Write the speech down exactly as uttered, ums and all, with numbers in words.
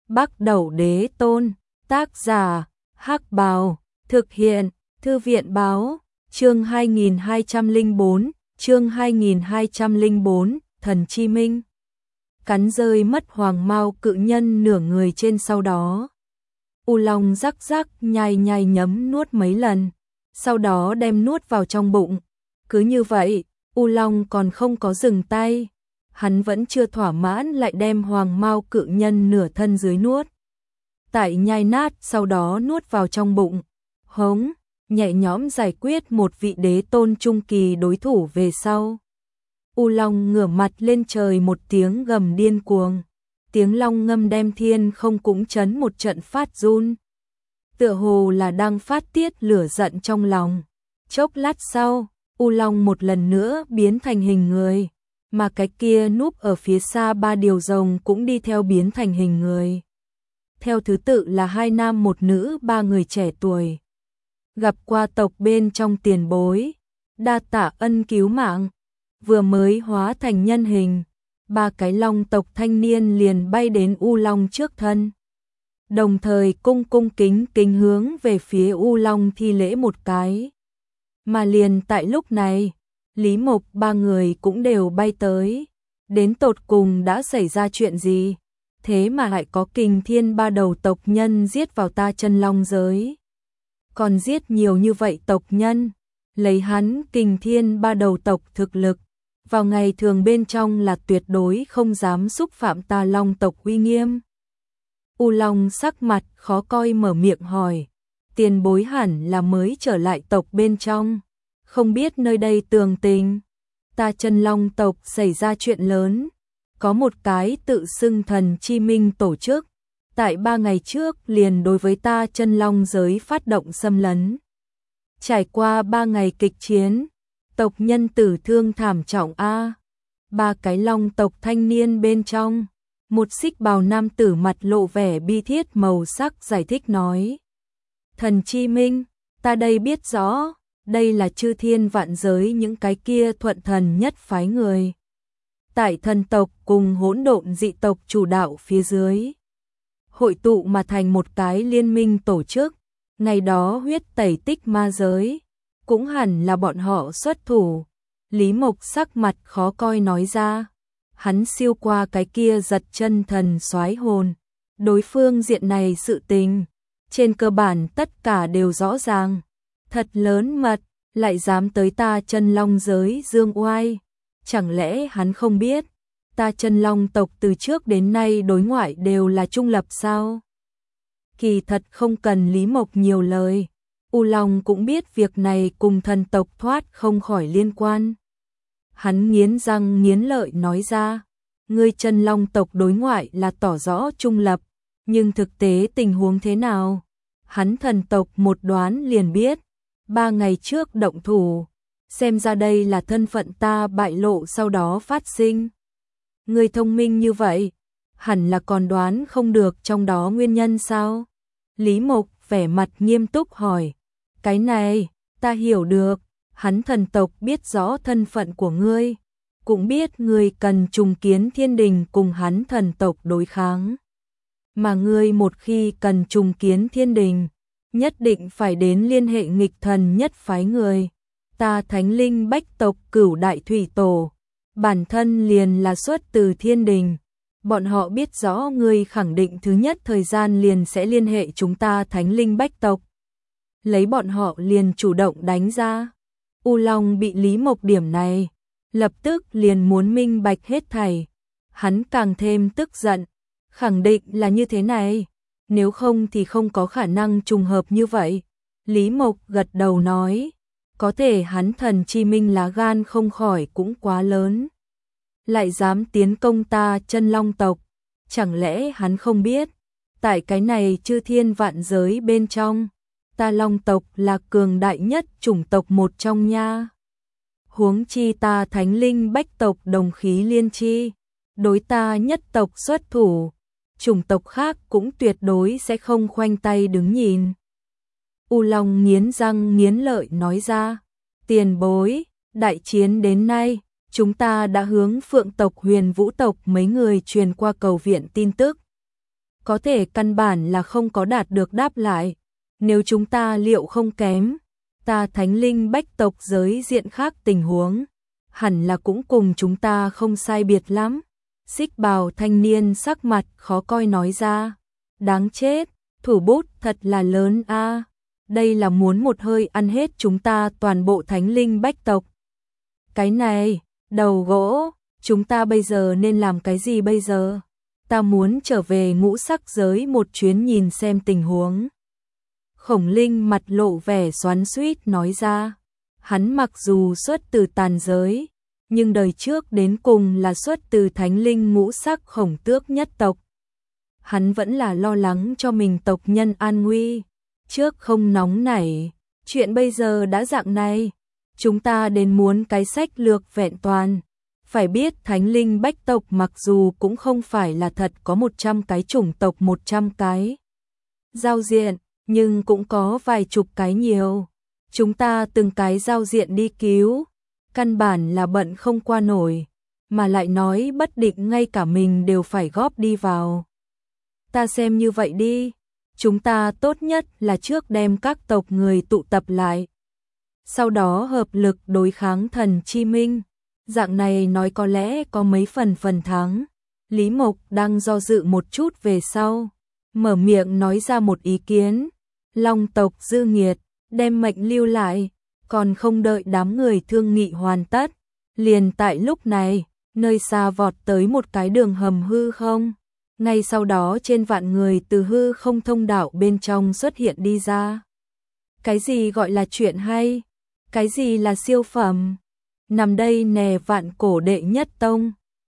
Bắc Đẩu Đế Tôn, tác giả, Hắc Bào, thực hiện, Thư viện báo, chương hai nghìn hai trăm lẻ bốn, chương hai nghìn hai trăm lẻ bốn, Thần Chi Minh. Cắn rơi mất hoàng mao cự nhân nửa người trên sau đó. U Long rắc rắc nhai nhai nhấm nuốt mấy lần, sau đó đem nuốt vào trong bụng. Cứ như vậy, U Long còn không có dừng tay. Hắn vẫn chưa thỏa mãn lại đem hoàng mao cự nhân nửa thân dưới nuốt. Tại nhai nát sau đó nuốt vào trong bụng. Hống, nhẹ nhõm giải quyết một vị đế tôn trung kỳ đối thủ về sau. U Long ngửa mặt lên trời một tiếng gầm điên cuồng. Tiếng long ngâm đem thiên không cũng chấn một trận phát run. Tựa hồ là đang phát tiết lửa giận trong lòng. Chốc lát sau, U Long một lần nữa biến thành hình người. Mà cái kia núp ở phía xa ba điều rồng cũng đi theo biến thành hình người. Theo thứ tự là hai nam một nữ ba người trẻ tuổi. Gặp qua tộc bên trong tiền bối, đa tạ ân cứu mạng. Vừa mới hóa thành nhân hình, ba cái long tộc thanh niên liền bay đến U Long trước thân. Đồng thời cung cung kính kính hướng về phía U Long thi lễ một cái. Mà liền tại lúc này, Lý Mộc ba người cũng đều bay tới. Đến tột cùng đã xảy ra chuyện gì? Thế mà lại có kình thiên ba đầu tộc nhân giết vào ta chân long giới. Còn giết nhiều như vậy tộc nhân, lấy hắn kình thiên ba đầu tộc thực lực, vào ngày thường bên trong là tuyệt đối không dám xúc phạm ta long tộc uy nghiêm. U Long sắc mặt khó coi mở miệng hỏi, tiền bối hẳn là mới trở lại tộc bên trong, không biết nơi đây tường tình. Ta chân long tộc xảy ra chuyện lớn, có một cái tự xưng Thần Chi Minh tổ chức, tại ba ngày trước liền đối với ta chân long giới phát động xâm lấn. Trải qua ba ngày kịch chiến, tộc nhân tử thương thảm trọng a. Ba cái long tộc thanh niên bên trong, một xích bào nam tử mặt lộ vẻ bi thiết màu sắc giải thích nói. Thần Chi Minh, ta đây biết rõ, đây là chư thiên vạn giới những cái kia thuận thần nhất phái người. Tại thần tộc cùng hỗn độn dị tộc chủ đạo phía dưới, hội tụ mà thành một cái liên minh tổ chức, ngày đó huyết tẩy tích ma giới, cũng hẳn là bọn họ xuất thủ. Lý Mộc sắc mặt khó coi nói ra, hắn siêu qua cái kia giật chân thần soái hồn, đối phương diện này sự tình, trên cơ bản tất cả đều rõ ràng, thật lớn mật, lại dám tới ta chân long giới dương oai, chẳng lẽ hắn không biết, ta chân long tộc từ trước đến nay đối ngoại đều là trung lập sao? Kỳ thật không cần Lý Mộc nhiều lời, U Long cũng biết việc này cùng thần tộc thoát không khỏi liên quan. Hắn nghiến răng nghiến lợi nói ra, ngươi chân long tộc đối ngoại là tỏ rõ trung lập, nhưng thực tế tình huống thế nào? Hắn thần tộc một đoán liền biết, ba ngày trước động thủ, xem ra đây là thân phận ta bại lộ sau đó phát sinh. Ngươi thông minh như vậy, hẳn là còn đoán không được trong đó nguyên nhân sao? Lý Mộc vẻ mặt nghiêm túc hỏi, cái này, ta hiểu được, hắn thần tộc biết rõ thân phận của ngươi, cũng biết ngươi cần trùng kiến thiên đình cùng hắn thần tộc đối kháng. Mà ngươi một khi cần trùng kiến thiên đình, nhất định phải đến liên hệ nghịch thần nhất phái người. Ta thánh linh bách tộc cửu đại thủy tổ, bản thân liền là xuất từ thiên đình. Bọn họ biết rõ ngươi khẳng định thứ nhất thời gian liền sẽ liên hệ chúng ta thánh linh bách tộc. Lấy bọn họ liền chủ động đánh ra. U Long bị Lý Mộc điểm này, lập tức liền muốn minh bạch hết thảy. Hắn càng thêm tức giận, khẳng định là như thế này, nếu không thì không có khả năng trùng hợp như vậy. Lý Mộc gật đầu nói, có thể hắn Thần Chi Minh lá gan không khỏi cũng quá lớn. Lại dám tiến công ta chân long tộc, chẳng lẽ hắn không biết, tại cái này chư thiên vạn giới bên trong, ta long tộc là cường đại nhất chủng tộc một trong nha. Huống chi ta thánh linh bách tộc đồng khí liên chi, đối ta nhất tộc xuất thủ, chủng tộc khác cũng tuyệt đối sẽ không khoanh tay đứng nhìn. U Long nghiến răng nghiến lợi nói ra, tiền bối, đại chiến đến nay, chúng ta đã hướng Phượng tộc Huyền Vũ tộc mấy người truyền qua cầu viện tin tức. có thể căn bản là không có đạt được đáp lại. Nếu chúng ta liệu không kém, ta thánh linh bách tộc giới diện khác tình huống, hẳn là cũng cùng chúng ta không sai biệt lắm. Xích bào thanh niên sắc mặt khó coi nói ra, đáng chết, thủ bút thật là lớn a. Đây là muốn một hơi ăn hết chúng ta toàn bộ thánh linh bách tộc. Cái này, đầu gỗ, chúng ta bây giờ nên làm cái gì bây giờ? Ta muốn trở về ngũ sắc giới một chuyến nhìn xem tình huống. Khổng Linh mặt lộ vẻ xoắn xuýt nói ra, hắn mặc dù xuất từ tàn giới, nhưng đời trước đến cùng là xuất từ thánh linh ngũ sắc khổng tước nhất tộc. Hắn vẫn là lo lắng cho mình tộc nhân an nguy, trước không nóng nảy, chuyện bây giờ đã dạng này, chúng ta đến muốn cái sách lược vẹn toàn. Phải biết thánh linh bách tộc mặc dù cũng không phải là thật có một trăm cái chủng tộc một trăm cái giao diện, nhưng cũng có vài chục cái nhiều. Chúng ta từng cái giao diện đi cứu, căn bản là bận không qua nổi, mà lại nói bất định ngay cả mình đều phải góp đi vào. Ta xem như vậy đi, chúng ta tốt nhất là trước đem các tộc người tụ tập lại, sau đó hợp lực đối kháng thần chi minh. Dạng này nói có lẽ có mấy phần phần thắng. Lý Mộc đang do dự một chút về sau, mở miệng nói ra một ý kiến. Long tộc dư nghiệt, đem mệnh lưu lại, còn không đợi đám người thương nghị hoàn tất. Liền tại lúc này, nơi xa vọt tới một cái đường hầm hư không. Ngay sau đó trên vạn người từ hư không thông đạo bên trong xuất hiện đi ra. Cái gì gọi là chuyện hay? Cái gì là siêu phẩm? Nằm đây nè vạn cổ đệ nhất tông,